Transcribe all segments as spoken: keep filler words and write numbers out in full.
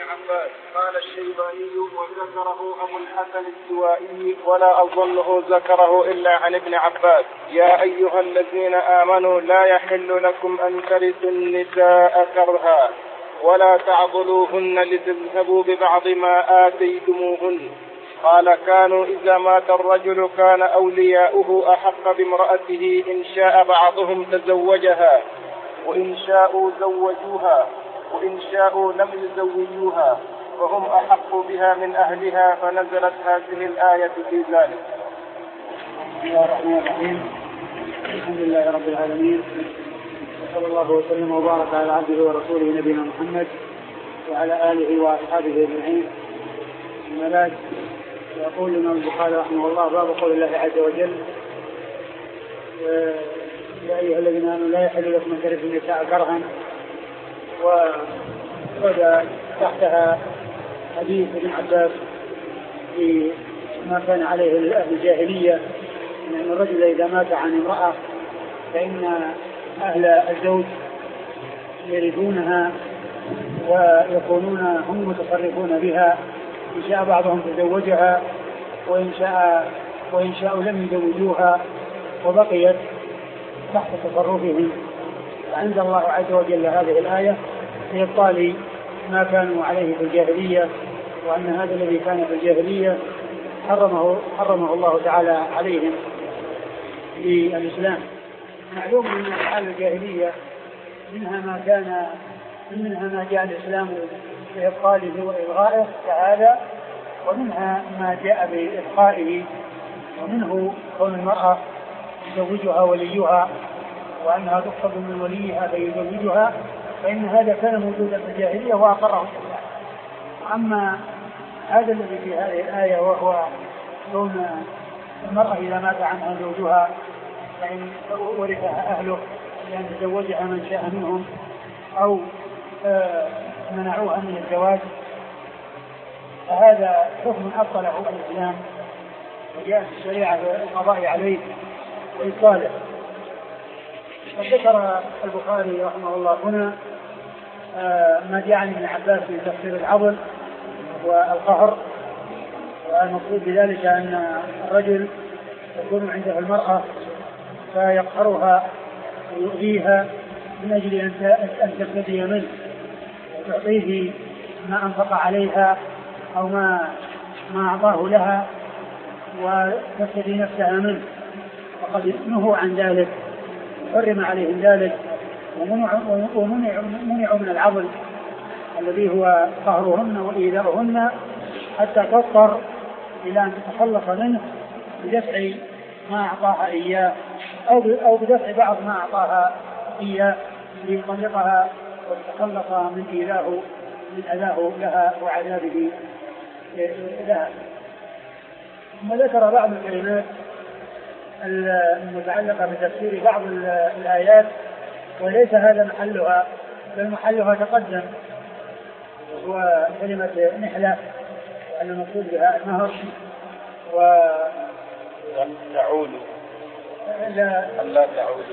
عباس. قال الشيباني وذكره أبو الحسن السوائي ولا أظنه ذكره إلا عن ابن عباس: يا أيها الذين آمنوا لا يحل لكم أن ترثوا النساء كرها ولا تعضلوهن لتذهبوا ببعض ما آتيتموهن. قال: كانوا إذا مات الرجل كان أولياؤه أحق بامرأته إن شاء بعضهم تزوجها وإن شاءوا زوجوها وإن شاءوا لم يزوجوها وهم أحق بها من أهلها، فنزلت هذه الآية في ذلك. بسم الله الرحمن الرحيم. الحمد لله رب العالمين، وصلى الله وسلم وبارك على عبده ورسوله نبينا محمد وعلى آله وأصحابه أجمعين. أما بعد، يقول الإمام البخاري رحمه الله: باب قول الله عز وجل: يا أيها الذين آمنوا لا يحل لكم أن ترثوا النساء كرها. وورد تحتها حديث ابن عباس في ما كان عليه أهل الجاهلية، أن الرجل إذا مات عن امرأة فإن أهل الزوج يرثونها ويكونون هم متصرفون بها، إن شاء بعضهم تزوجها وإن شاء وإن شاءوا لم يزوجوها وبقيت تحت تصرفهم. فأنزل الله عز وجل هذه الآية لإبطال ما كانوا عليه في الجاهلية، وأن هذا الذي كان في الجاهلية حرمه حرمه الله تعالى عليهم في الإسلام. معلوم من أفعال الجاهلية منها ما كان منها ما جاء الإسلام بإبطاله وإلغائه كهذا، ومنها ما جاء بإبقائه، ومنه كون المرأة يزوجها وليها وأنها تقصد من وليها فيزوجها، فإن هذا كان موجودا في الجاهلية وأقره الإسلام. أما هذا الذي في هذه الآية وهو كون المرأة إذا مات عنها زوجها فإن ورثها أهله لأن تزوجها من شاء منهم أو منعوها من الزواج، فهذا حكم أبطله الإسلام وجاءت الشريعة القضاء عليه وإبطاله. فذكر البخاري رحمه الله هنا ما جاء عن ابن عباس في تفسير العضل والقهر، والمقصود بذلك أن الرجل تكون عنده المرأة فيقهرها ويؤذيها من أجل أن تفتدي منه وتعطيه ما أنفق عليها أو ما ما أعطاه لها وتفتدي نفسها منه، وقد نهوا عن ذلك حرم عليهم ذلك ومنعوا من العضل الذي هو قهرهن وإيذاؤهن حتى تضطر إلى أن تتخلص منه بدفع ما أعطاها إياه أو بدفع بعض ما أعطاها إياه ليطلقها وتتخلص من إيذاه من أذاه لها وعذابه لها. ثم ذكر بعض الكلمات المتعلقة بتفسير بعض الآيات، وليس هذا محلها، بل محلها تقدم، وهو كلمة نحلة وأن المقصود بها النهر و تعول لا لا تعول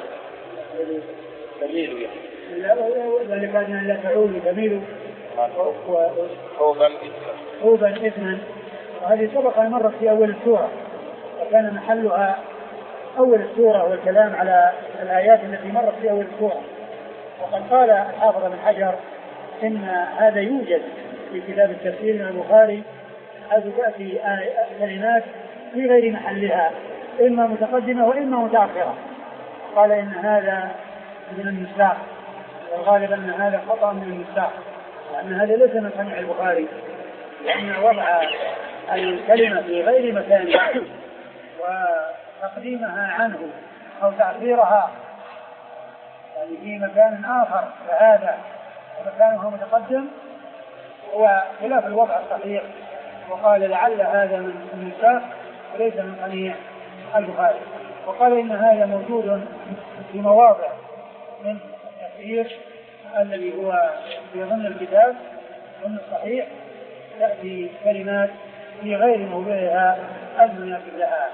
تميل ذلك أن لا تعول تميل حوبا إثما حوبا إثما. وهذه سبق أن مرت في أول السورة، وكان محلها أول السورة والكلام على الآيات التي مرت في أول السورة. وقد قال الحافظ بن حجر إن هذا يوجد في كتاب التفسير من البخاري، حيث تأتي كلمات في غير محلها إما متقدمة وإما متأخرة. قال إن هذا من النساخ، والغالب أن هذا خطأ من النساخ، لأن هذا ليس من صنيع البخاري، لأن وضع الكلمة في غير مكانها وتقديمها عنه أو تأخيرها يعني في مكان آخر فهذا مكانه متقدم وخلاف الوضع الصحيح. وقال لعل هذا من النساخ وليس من صنيع البخاري. وقال إن هذا موجود في مواضع من التفسير الذي هو في ضمن الكتاب ضمن الصحيح تأتي كلمات في غير موضعها المناسب لها.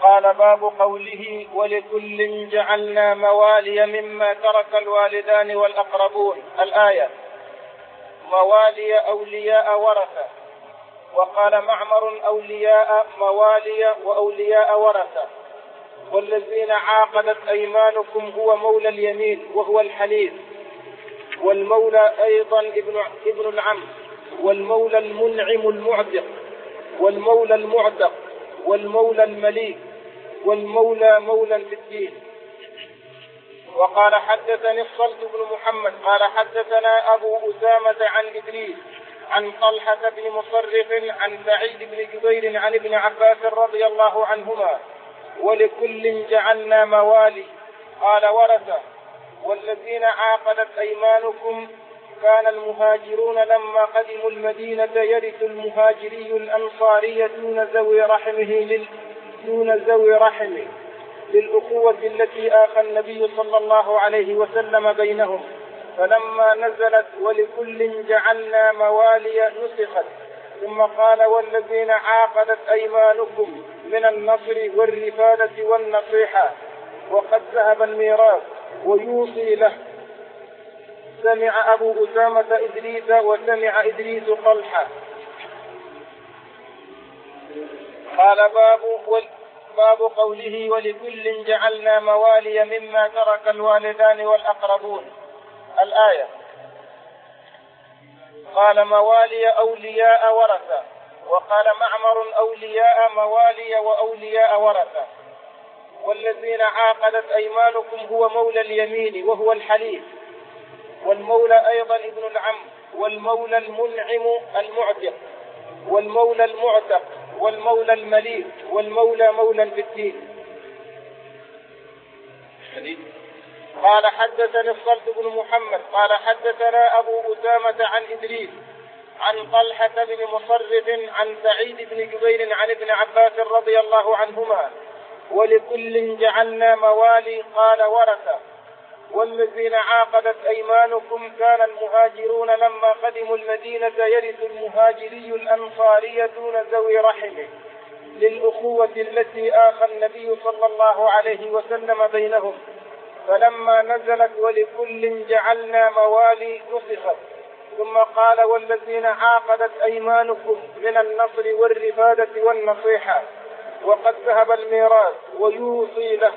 قال باب قوله ولكل جعلنا موالي مما ترك الوالدان والأقربون الآية. موالي أولياء ورثة. وقال معمر أولياء موالي وأولياء ورثة. والذين عاقدت أيمانكم هو مولى اليمين وهو الحليف. والمولى أيضا ابن, ابن العم. والمولى المنعم المعتق. والمولى المعتق. والمولى المليك. والمولى مولى في الدين. وقال حدثني الصلت بن محمد قال حدثنا أبو أسامة عن إدريس عن طلحة بن مصرف عن سعيد بن جبير عن ابن عباس رضي الله عنهما ولكل جعلنا موالي قال ورثة. والذين عاقدت أيمانكم كان المهاجرون لما قدموا المدينة يرث المهاجري الأنصاري دون ذوي رحمه دون ذوي رحمه للأخوة التي آخى النبي صلى الله عليه وسلم بينهم. فلما نزلت ولكل جعلنا موالي نسخت. ثم قال والذين عاقدت أيمانكم من النصر والرفادة والنصيحة وقد ذهب الميراث ويوصي له. سمع أبو أسامة إدريس وسمع إدريس طلحة. قال باب باب قوله ولكل جعلنا موالي مما ترك الوالدان والأقربون الآية. قال موالي أولياء ورثة. وقال معمر أولياء موالي وأولياء ورثة. والذين عاقدت أيمانكم هو مولى اليمين وهو الحليف. والمولى أيضا ابن العم. والمولى المنعم المعتق. والمولى المعتق. والمولى المليك. والمولى مولى في الدين. قال حدثني الصلت بن محمد قال حدثنا أبو أسامة عن إدريس عن طلحة بن مصرف عن سعيد بن جبير عن ابن عباس رضي الله عنهما ولكل جعلنا موالي قال ورثة. والذين عاقدت أيمانكم كان المهاجرون لما قدموا المدينة يرث المهاجري الأنصاري دون ذوي رحمه للأخوة التي آخى النبي صلى الله عليه وسلم بينهم. فلما نزلت ولكل جعلنا موالي نسخت. ثم قال والذين عاقدت أيمانكم من النصر والرفادة والنصيحة وقد ذهب الميراث ويوصي له.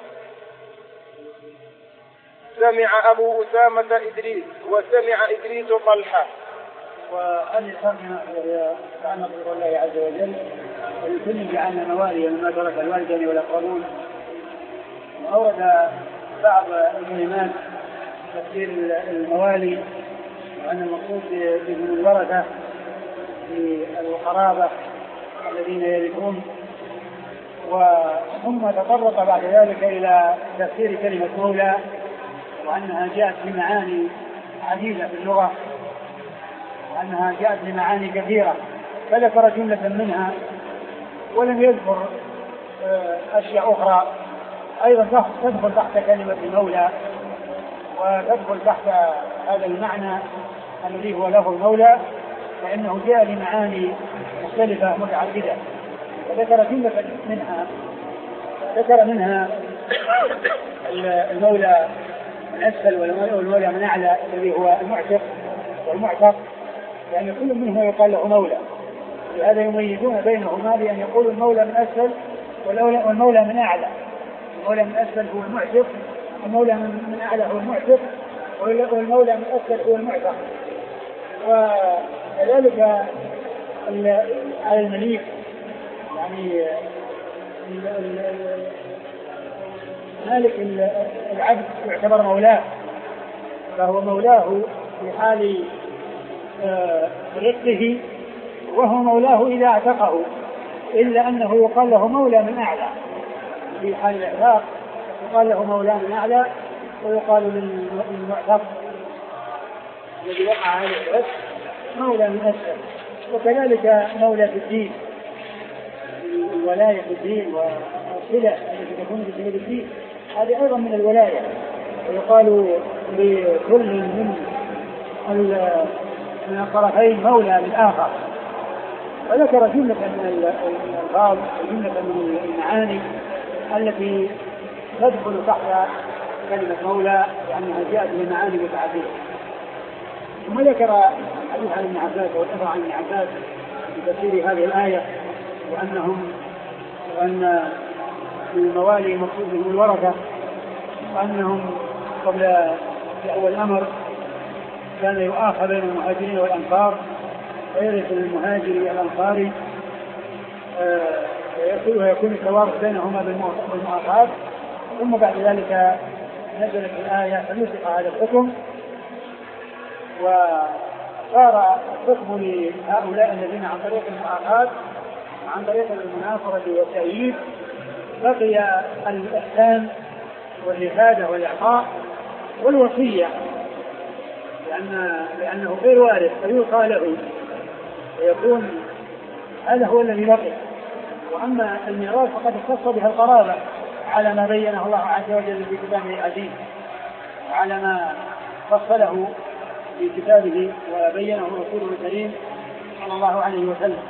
سمع أبو أسامة إدريس وسمع إدريس طلحة. وهذه الترجمة وهي تعلق بقول الله عز وجل ولكل جعلنا موالي مما ترك الوالدين والأقربون. وأورد بعض العلماء تفسير الموالي وأن المقصود بهم الورثة في القرابة الذين يرثون. وثم تطرق بعد ذلك إلى تفسير كلمة مولى وأنها جاءت بمعاني عديدة في اللغة وأنها جاءت بمعاني كثيرة فذكر جملة منها ولم يذكر أشياء أخرى أيضا تدخل تحت كلمة المولى وتدخل تحت هذا المعنى الذي هو له المولى لأنه جاء لمعاني مختلفة متعددة. وذكر جملة منها ذكر منها المولى من أسفل والمولى من أعلى الذي هو المعتق والمعتق لأن كل منهما يقال له مولى. لهذا يميزون بينهما بأن يقولوا المولى من أسفل والمولى من أعلى. المولى من أسفل هو المعتق والمولى من أعلى هو المعتق والمولى من أسفل هو المعتق. وكذلك على المليك يعني مالك العبد يعتبر مولاه فهو مولاه في حال رقه وهو مولاه إذا اعتقه إلا أنه يقال له مولى من أعلى في حال الإعتاق يقال له مولى من أعلى ويقال للمعتق الذي وقع عليه العتق مولى من أسفل. وكذلك مولى في الدين الولاية في الدين والصلة التي تكون في سبيل الدين هذه أيضا من الولاية ويقال لكل من من الطرفين مولى للآخر. وذكر جملة من الألفاظ وجملة من المعاني التي تدخل تحت كلمة مولى لأنها جاءت بمعاني متعددة. ثم ذكر حديث عن ابن عباس والأثر عن ابن عباس في تفسير هذه الآية وأنهم وأن الموالي مقصود بهم الورثة وأنهم قبل في أول الأمر كان يؤاخى بين المهاجرين والأنصار ويرث المهاجر الأنصاري ويكون التوارث بينهما بالمؤاخاة. ثم بعد ذلك نزلت الآية فنسخ هذا الحكم وصار الحكم لهؤلاء الذين عن طريق المؤاخاة عن طريق المناصرة والتأييد بقي الإحسان والإفادة والإعطاء والوصية لأن لأنه غير وارث فيوصى له ويكون هذا هو الذي بقي. وأما الميراث فقد اختص بها القرابة على ما بينه الله عز وجل في كتابه العزيز وعلى ما فصله في كتابه وبينه رسوله الكريم صلى الله عليه وسلم.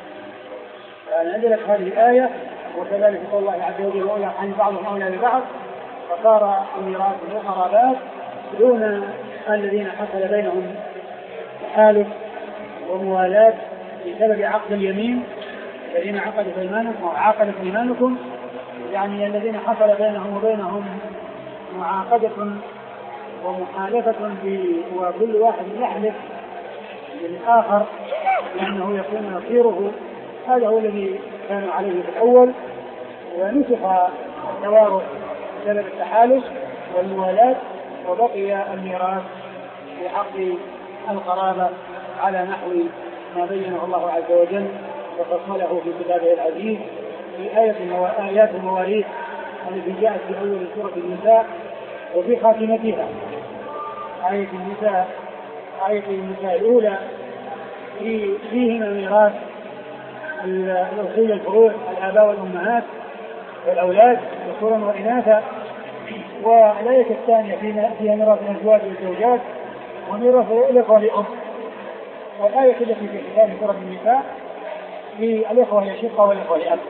نزلت هذه الآية وكذلك قول الله عز وجل ويرحم بعضهم أولى ببعض فصار الميراث والقرابات دون الذين حصل بينهم تحالف وموالاة بسبب عقد اليمين الذين عقدوا ايمانكم او عقدت ايمانكم يعني الذين حصل بينهم وبينهم معاقدة ومحالفة وكل واحد يحلف للآخر لأنه يكون نصيره. هذا هو الذي كانوا عليه في الأول ونسخ التوارث بسبب التحالف والموالاة وبقي الميراث في حق القرابة على نحو ما بينه الله عز وجل وفصله في كتابه العزيز في آية آيات المواريث التي جاءت في أول سورة النساء وفي خاتمتها آية النساء آية النساء الأولى في فيهما ميراث الأصول الفروع الآباء والأمهات والأولاد ذكورا وإناثا. والآية الثانية فيها ميراث الأزواج والزوجات وميراث الإخوة لأم. والآية التي في كتاب سورة النساء في الإخوة لشقة والإخوة لأب.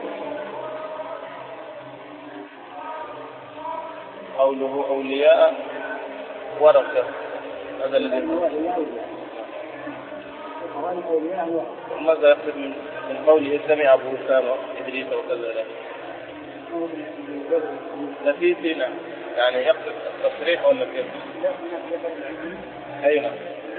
قوله أولياء ورثة هذا الذي ماذا يقصد من قوله سمع أبو أسامة إدريس وكذا نفيسنا يعني يقصد التصريح ولا كيف؟ أيوة.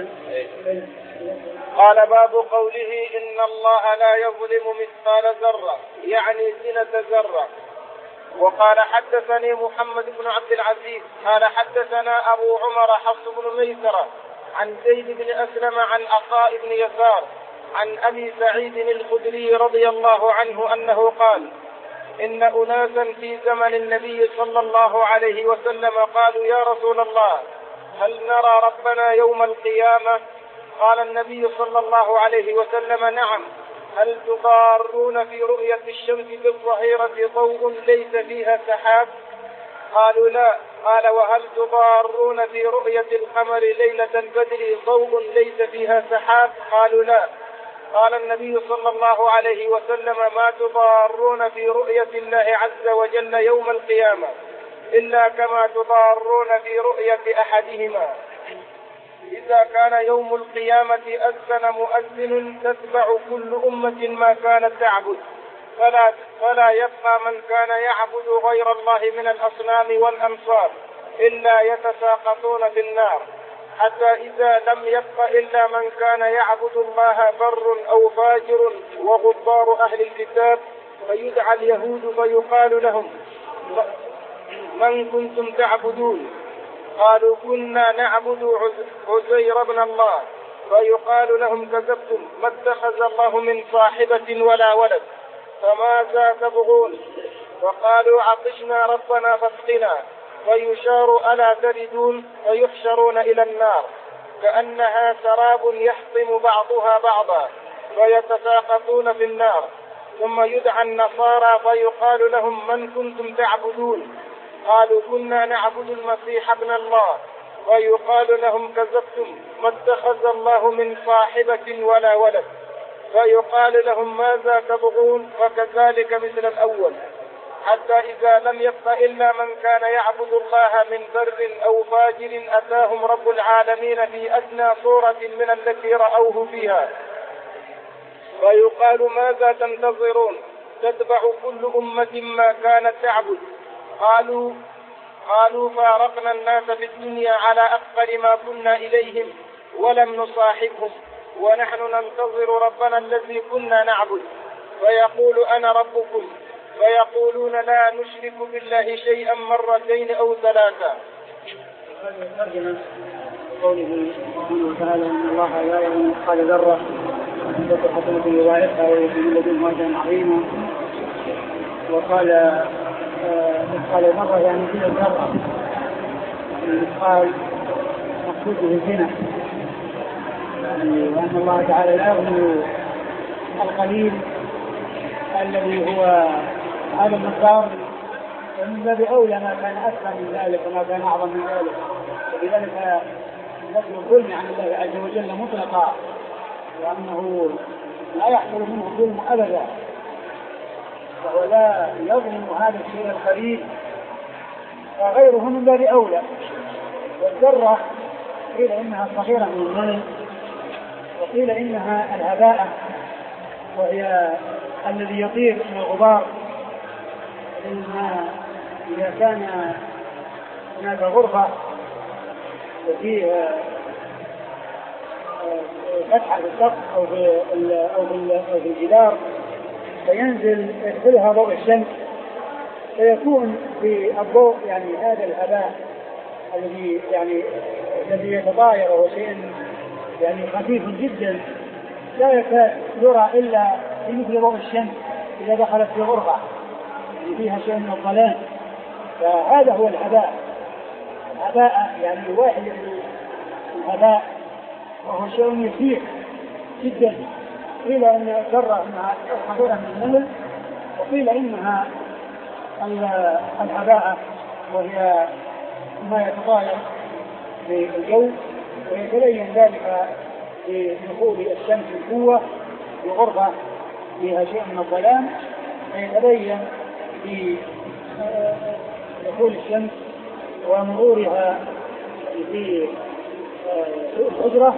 قال باب قوله إن الله لا يظلم مثقال ذرة يعني زنة ذرة. وقال حدثني محمد بن عبد العزيز قال حدثنا أبو عمر حفص بن ميسرة عن زيد بن أسلم عن عطاء بن يسار عن أبي سعيد الخدري رضي الله عنه أنه قال إن أناسا في زمن النبي صلى الله عليه وسلم قالوا يا رسول الله هل نرى ربنا يوم القيامة؟ قال النبي صلى الله عليه وسلم نعم. هل تضارون في رؤية الشمس بالظهيرة ضوء ليس فيها سحاب؟ قالوا لا. قال وهل تضارون في رؤية القمر ليلة البدر ضوء ليس فيها سحاب؟ قالوا لا. قال النبي صلى الله عليه وسلم ما تضارون في رؤية الله عز وجل يوم القيامة إلا كما تضارون في رؤية أحدهما. إذا كان يوم القيامة أذن مؤذن تتبع كل أمة ما كانت تعبد فلا, فلا يبقى من كان يعبد غير الله من الأصنام والأمصار إلا يتساقطون في النار حتى إذا لم يبق إلا من كان يعبد الله بر أو فاجر وغبار أهل الكتاب فيدعى اليهود فيقال لهم من كنتم تعبدون؟ قالوا كنا نعبد عزير بن الله. فيقال لهم كذبتم ما اتخذ الله من صاحبة ولا ولد فماذا تبغون؟ فقالوا عطشنا ربنا فاسقنا. فيشار ألا تردون فيحشرون إلى النار كأنها سراب يحطم بعضها بعضا فيتساقطون في النار. ثم يدعى النصارى فيقال لهم من كنتم تعبدون؟ قالوا كنا نعبد المسيح ابن الله. ويقال لهم كذبتم ما اتخذ الله من صاحبة ولا ولد. فيقال لهم ماذا تبغون؟ وكذلك مثل الأول. حتى إذا لم يبق إلا من كان يعبد الله من بر أو فاجر أتاهم رب العالمين في أدنى صورة من التي رأوه فيها، ويقال ماذا تنتظرون؟ تتبع كل أمة ما كانت تعبد. قالوا قالوا فارقنا الناس في الدنيا على أقبل ما كنا إليهم ولم نصاحبهم، ونحن ننتظر ربنا الذي كنا نعبد، فيقول أنا ربكم، فيقولون لا نشرك بالله شيئا مرتين أو ثلاثا. هذه الترجمة قوله سبحانه وتعالى إن الله لا يظلم مثقال ذرة وإن تك حسنة يضاعفها ويؤتي من لدنه أجرا عظيما. وقال مثقال مرة يعني في الذرة، المثقال مقصود به الزنا، وأن الله تعالى لا يظلم القليل الذي هو هذا المقدار، ومن باب أولى ما كان أكثر من ذلك وما كان أعظم من ذلك. وبذلك نفي الظلم عن الله عز وجل مطلقا، وأنه لا يحصل منه الظلم أبدا، وهو لا يظلم هذا الشيء القليل، وغيره من باب أولى. والذرة قيل إنها صغيرة من الظلم، وقيل إنها الهباء، وهي الذي يطير من الغبار. إنها إذا كان هناك غرفة وفيها فتحة في السقف أو في أو في الجدار، فينزل يدخلها ضوء الشمس، فيكون في الضوء يعني هذا الهباء الذي يعني الذي يتطاير، وهو شيء يعني خفيف جدا لا يكاد يرى إلا في مثل ضوء الشمس إذا دخلت في غرفة يعني فيها شيء من الظلام. فهذا هو الهباء. الهباء يعني واحد الهباء، وهو شيء يسير جدا. قيل إن الذرة إنها صغيرة من النمل، وقيل إنها الهباء وهي ما يتطاير في الجو، ويتبين ذلك بدخول الشمس القوة بغرفة فيها شيء من الظلام، ويتبين بدخول الشمس ومرورها في الحجرة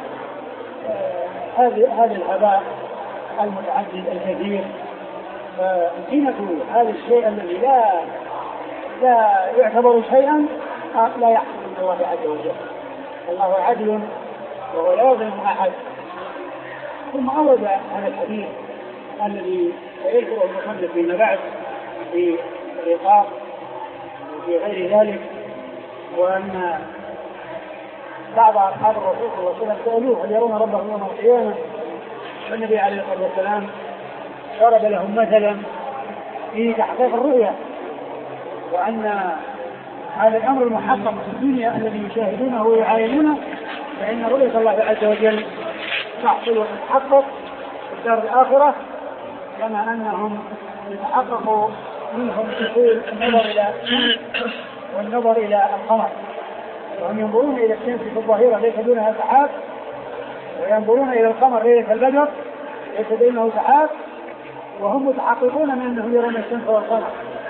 هذا الهباء المتعدد الكثير. فقيمة هذا الشيء الذي لا لا يعتبر شيئا لا يحصل من الله عز وجل. الله عدل وهو لا يظلم أحد. ثم أورد هذا الحديث الذي يذكره المصنف فيما بعد في الرقاق وفي غير ذلك، وأن بعض أصحاب الرسول صلى الله عليه وسلم سألوه هل يرون ربهم يوم القيامة، والنبي عليه الصلاة والسلام ضرب لهم مثلا في تحقيق الرؤيا، وأن هذا الأمر المحقق في الدنيا الذي يشاهدونه ويعاينونه، فإن رؤية الله عز وجل تحصل وتتحقق في الدار الآخرة، كما أنهم يتحقق منهم دخول النظر إلى والنظر إلى القمر، وهم ينظرون إلى الشمس في الظهيرة ليس دونها سحاب، وينظرون إلى القمر ليلة البدر ليس دونه سحاب، وهم متحققون من أنهم يرون الشمس والقمر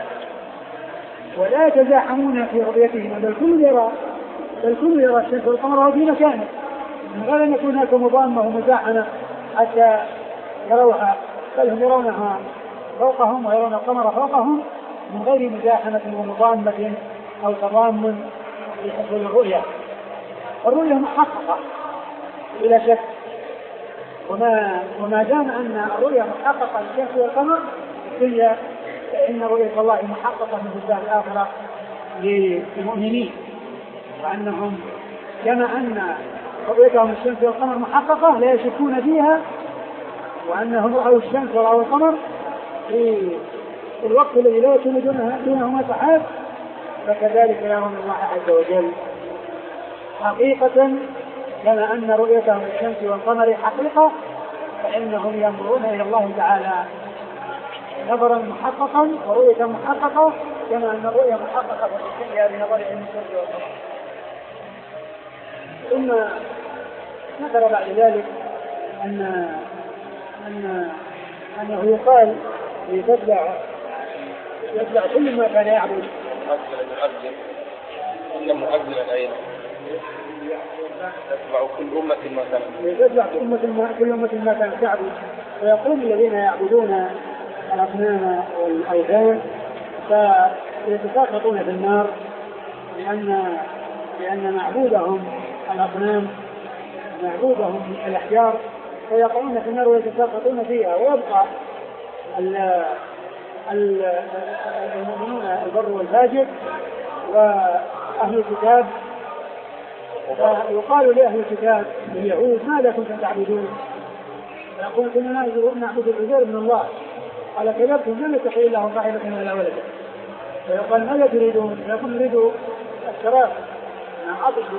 ولا يتزاحمون في رؤيتهم، بل كل يرى بل كل يرى الشمس والقمر وهو في مكانه، من غير أن يكون هناك مضامة ومزاحمة حتى يروها، بل هم يرونها فوقهم ويرون القمر فوقهم من غير مزاحمة ومضامة أو تضامن لحصول الرؤية. الرؤية محققة بلا شك، وما وما دام أن الرؤية محققة للشمس والقمر هي فإن رؤية الله محققة من الدار الآخرة للمؤمنين، وأنهم كما أن رؤيتهم الشمس والقمر محققة لا يشكون فيها، وأنهم رأوا الشمس ورأوا القمر في الوقت الذي لا يكون دونهما سحاب، فكذلك يرون الله عز وجل حقيقة كما أن رؤيتهم الشمس والقمر حقيقة، فإنهم ينظرون إلى الله تعالى نظرا محققا ورؤية محققة، كما أن الرؤية محققة في الدنيا بنظرهم الشمس والقمر. ثم ذكر بعد ذلك أن أن أنه يقال لتتبع يتبع كل ما كان يعبد. مؤذن مؤذن إن مؤذنا أيضا تتبع كل أمة ما كانت يتبع كل أمة ما كانت تعبد. ويقول الذين يعبدون الأصنام والأوثان فيتساقطون في النار لأن لأن معبودهم الأصنام معبودهم الأحجار فيقعون في النار ويتساقطون فيها. ويبقى المؤمنون البر والفاجر وأهل الكتاب. يقال لأهل الكتاب اليهود ماذا كنتم تعبدون؟ يقول كنا نعبد العزير من الله. قال كذبتم لم يتخيل الله صاحبة ولا ولدا. فيقال ماذا تريدون؟ يقول نريد الشراب نعم عطشوا.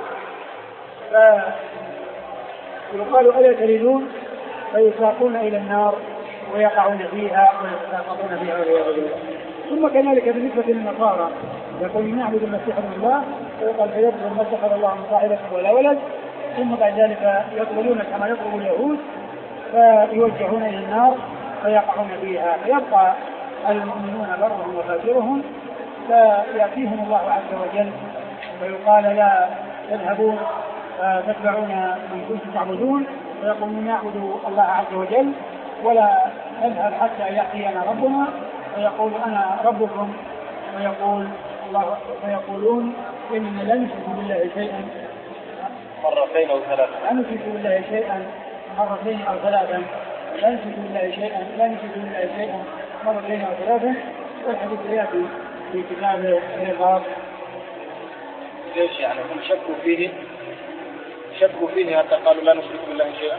فيقال ألا تريدون؟ فيساقون إلى النار ويقعون فيها ويتساقطون فيها والعياذ بالله. ثم كذلك بالنسبة للنصارى يقول نعبد المسيح ابن الله ويقال كذبتم ما اتخذ الله من صاحبة ولا ولد. ثم بعد ذلك يطلبون كما يطلب اليهود فيوجهون إلى النار فيقعون فيها. فيبقى المؤمنون برهم وفاجرهم فيأتيهم الله عز وجل ويقال لا تذهبون فتتبعون من كنتم تعبدون ويقولون نعبد الله عز وجل ولا نذهب حتى يأتينا ربنا ويقول أنا ربكم ويقول الله ويقولون إن لا نشرك بالله شيئا مرتين أو ثلاثة لا نشرك بالله شيئا مرتين أو ثلاثا لا نشرك بالله شيئا لا نشرك بالله شيئا مرتين أو ثلاثا. والحديث يأتي في كتاب الرقاق. ليش يعني هم شكوا فيه شكوا فيه حتى قالوا لا نشرك بالله شيئا؟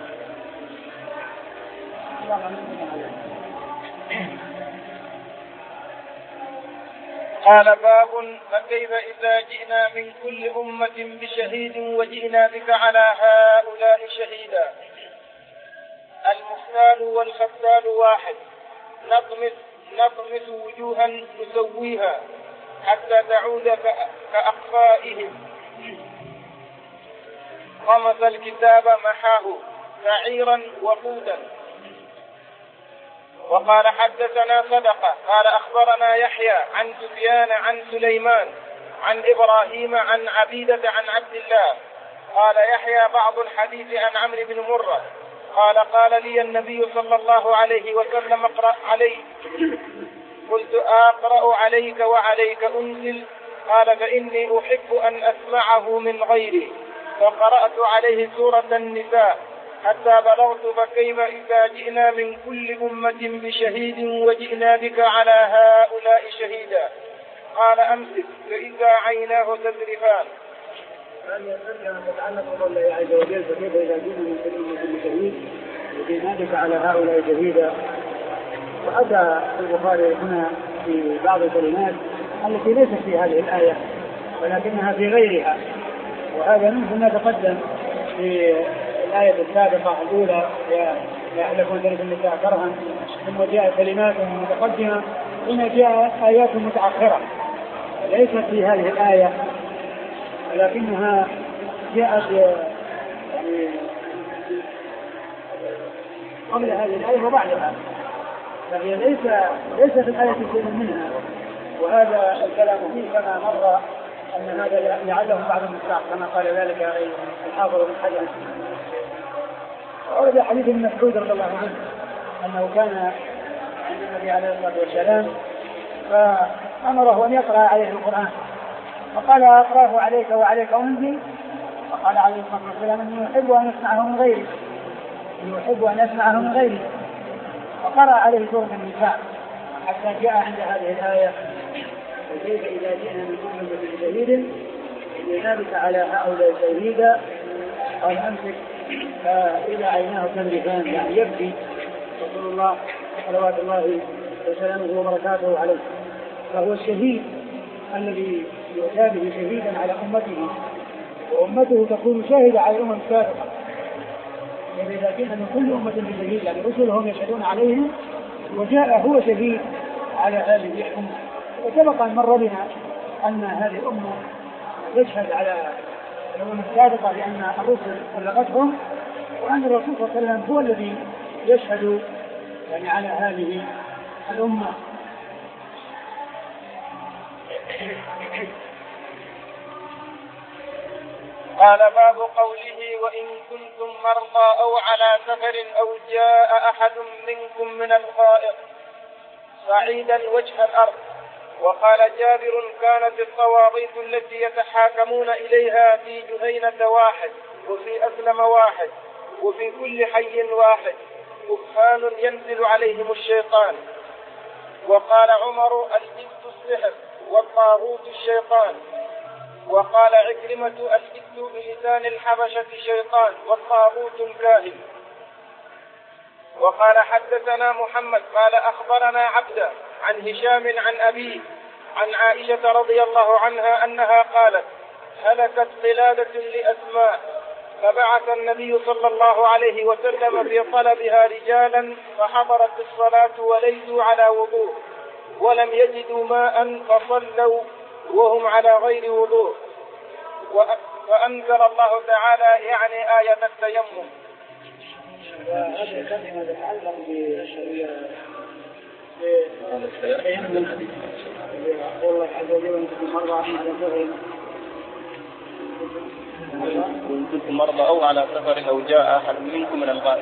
قال باب فكيف إذا جئنا من كل أمة بشهيد وجئنا بك على هؤلاء شهيدا. المختال والختال واحد نطمس نطمس وجوها نسويها حتى تعود كأقفائهم. طمس الكتاب محاه سعيرا وقوتا. وقال حدثنا صدقة قال أخبرنا يحيى عن سفيان عن سليمان عن إبراهيم عن عبيدة عن عبد الله قال يحيى بعض الحديث عن عمرو بن مرة قال قال لي النبي صلى الله عليه وسلم اقرأ علي. قلت أقرأ عليك وعليك أنزل؟ قال فإني أحب أن أسمعه من غيري. فقرأت عليه سورة النساء حتى بلغت فكيف إذا جئنا من كل أمة بشهيد وجئنا بك على هؤلاء شهيدا. قال أمسك فإذا عيناه تذرفان. أن تتعلق بالله عز وجل فكيف إذا جئنا من كل أمة بشهيد وجئنا بك على هؤلاء شهيدا. وأتى البخاري هنا في بعض الكلمات التي ليست في هذه الآية ولكنها في غيرها. وهذا مثل ما تقدم في الآية السابقة الأولى يا يحلفون ذلك النساء كرها ثم جاء كلمات متقدمة ثم جاء آيات متأخرة ليست في هذه الآية ولكنها جاءت يعني قبل هذه الآية وبعدها فهي ليس ليس في الآية شيء منها. وهذا الكلام فيه كما مر أن هذا لعله بعض المساق كما قال ذلك الحافظ بن حجر. ورد حديث ابن مسعود رضي الله عنه أنه كان عند النبي عليه الصلاة والسلام فأمره أن يقرأ عليه القرآن فقال أقرأه عليك وعليك أنزل. فقال عليه الصلاة والسلام أني يحب أن يسمعه من غيري يحب أن يسمعه من غيري. فقرأ عليه سورة النساء حتى جاء عند هذه الآية وكيف إذا جئنا من كل أمة بشهيد وجئنا بك على هؤلاء شهيدا. قال أمسك فإذا عيناه تذرفان يعني يبكي رسول الله صلوات الله وسلامه وبركاته عليه. فهو الشهيد الذي يؤتى به شهيدا على أمته وأمته تكون شاهدة على الأمم السابقة. إذا جئنا من كل أمة بشهيد يعني رسلهم يشهدون عليهم وجاء هو شهيد على هذه الأمة. وسبق أن مر بنا أن هذه الأمة تشهد على الأمم السابقة لأن الرسل بلغتهم وأن الرسول صلى الله عليه وسلم هو الذي يشهد يعني على هذه الأمة. قال باب قوله وإن كنتم مرضى أو على سفر أو جاء أحد منكم من الغائط صعيدا وجه الأرض. وقال جابر كانت الطواغيت التي يتحاكمون إليها في جهينة واحد وفي أسلم واحد وفي كل حي واحد كهان ينزل عليهم الشيطان. وقال عمر الجبت السحر والطاغوت الشيطان. وقال عكرمة الجبت بلسان الحبشة شيطان والطاغوت الكاهن. وقال حدثنا محمد قال أخبرنا عبده عن هشام عن أبيه عن عائشة رضي الله عنها أنها قالت هلكت قلادة لأسماء فبعث النبي صلى الله عليه وسلم في طلبها رجالا فحضرت الصلاة وليسوا على وضوء ولم يجدوا ماء فصلوا وهم على غير وضوء. وأنزل الله تعالى يعني آية التيمم. وهذه الكلمة تتعلق بالتيمم والله عز وجل أنتم مرضى على سفر وإن كنتم مرضى أو على سفر أو جاء أحد منكم من الغائط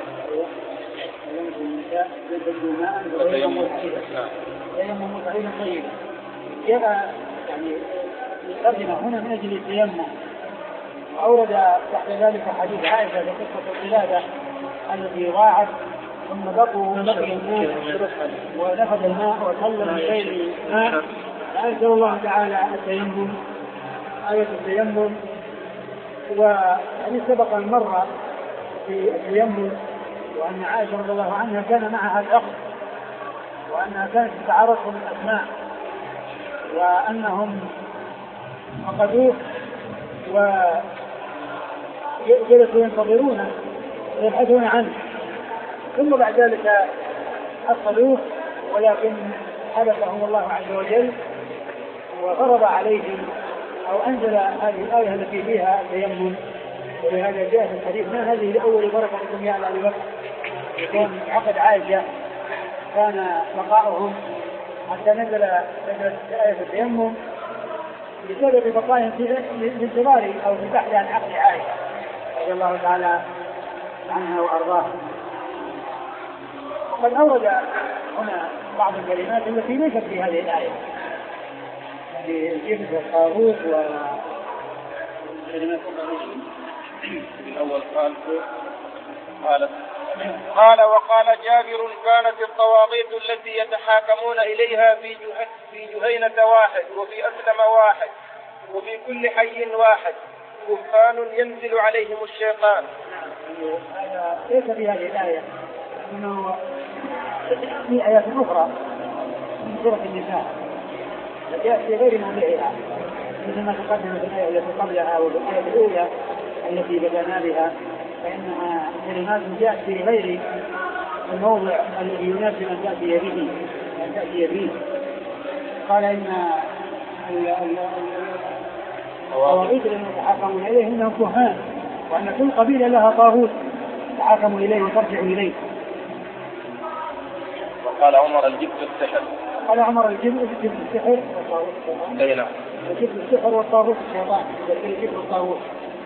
تيمم صحيحا طيبا. جاء يعني الترجمة هنا من أجل التيمم. أورد تحت ذلك حديث عائشة في قصة القلادة التي ضاعت ثم بقوا ونفذ الماء وصلى من غير ماء. فأنزل الله تعالى التيمم آية التيمم. وهذه سبق المرة في التيمم وأن عائشة رضي الله عنها كان معها الأخذ وأنها كانت تتعرضهم الأسماء وأنهم فقدوه وجلسوا ينتظرونه ويبحثون عنه ثم بعد ذلك حصلوه ولكن حدثهم الله عز وجل وفرض عليهم أو أنزل هذه الآية التي فيها التيمم. ولهذا جاء في الحديث ما هذه لأول بركة لكم يا أبي بكر يكون عقد عائشة كان بقاؤهم حتى نزل نزلت آية التيمم بسبب بقائهم في انتظار أو في بحث عن عقد عائشة رضي الله تعالى عنها وأرضاها. وقد أورد هنا بعض الكلمات التي ليست في هذه الآية الجبت والطاغوت وكلمات الأول قال قال قال وقال جابر كانت الطواغيت التي يتحاكمون إليها في في جهينة واحد وفي أسلم واحد وفي كل حي واحد كهان ينزل عليهم الشيطان. هذا ليس في هذه الآية إنه في آيات أخرى من سورة النساء التي في غير موضعها مثل ما تقدم في الآية التي قبلها وفي الآية الأولى التي بدأنا بها فإنها كلمات جاءت في غير الموضع الذي يناسب أن تأتي به أن تأتي به. قال إن الطواغيت الذين يتحاكمون إليه إنهم كهان وأن كل قبيلة لها طاغوت تحاكموا إليه وترجع إليه. وقال عمر الجبت السحر قال عمر الجبت السحر والطاغوت الشيطان. الجبت السحر والطاغوت الشيطان. الجبت والطاغوت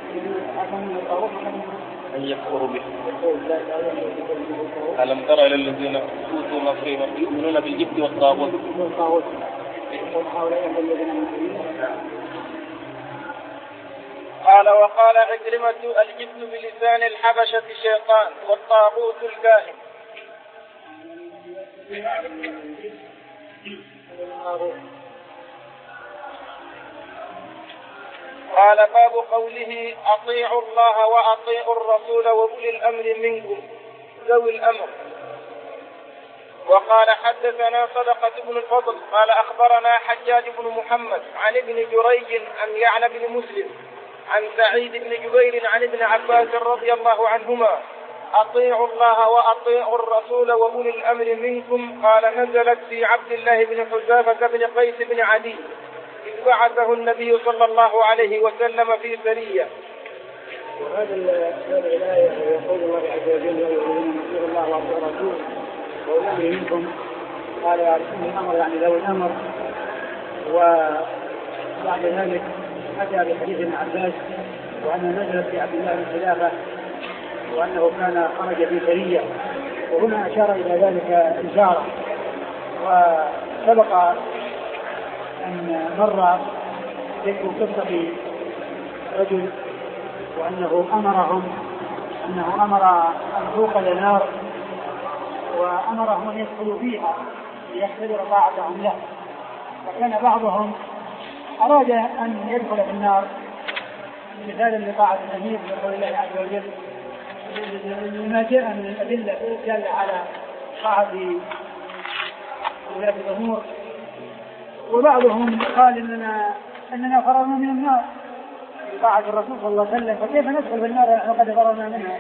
أن يكفروا به. ألم تر إلى الذين أوتوا نصيبا يؤمنون بالجبت والطاغوت. قال وقال عكرمة الجبت بلسان الحبشة شيطان والطاغوت الكاهن. قال باب قوله أطيعوا الله وأطيعوا الرسول وأولي الأمر منكم ذوي الأمر. وقال حدثنا صدقة بن الفضل قال أخبرنا حجاج بن محمد عن ابن جريج عن يعلى بن مسلم عن سعيد بن جبير عن ابن عباس رضي الله عنهما أطيعوا الله وأطيعوا الرسول وأولي الأمر منكم. قال نزلت في عبد الله بن حذافة بن قيس بن عدي إذ بعثه النبي صلى الله عليه وسلم في سرية. وهذا الآية يقول الله عز وجل يطيعوا الله وأطيعوا الرسول وأولي الأمر منكم. قال يا رسول الأمر يعني ذوي الأمر بعد ذلك أتى بحديث ابن عباس وأنه نزلت في عبد الله بن خلافة وأنه كان خرج في سرية، وهنا أشار إلى ذلك إشارة. وسبق أن مر ذكر قصة رجل وأنه أمرهم أنه أمر الفوق النار وأمرهم أن يدخلوا فيها ليختبر طاعتهم له، فكان بعضهم أراد أن يدخل في النار مثالا لطاعة الأمير بقول الله عز وجل لما جاء من الأدلة الدالة على طاعة ولاة الأمور، وبعضهم قال إننا أننا فررنا من النار بطاعة الرسول صلى الله عليه وسلم، فكيف ندخل في النار ونحن قد فررنا منها؟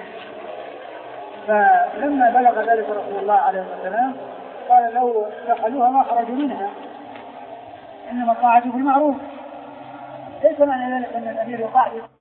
فلما بلغ ذلك رسول الله عليه الصلاة والسلام قال لو دخلوها ما خرجوا منها، إنما الطاعة في المعروف، ليس معنى ذلك أن الأمير يطاع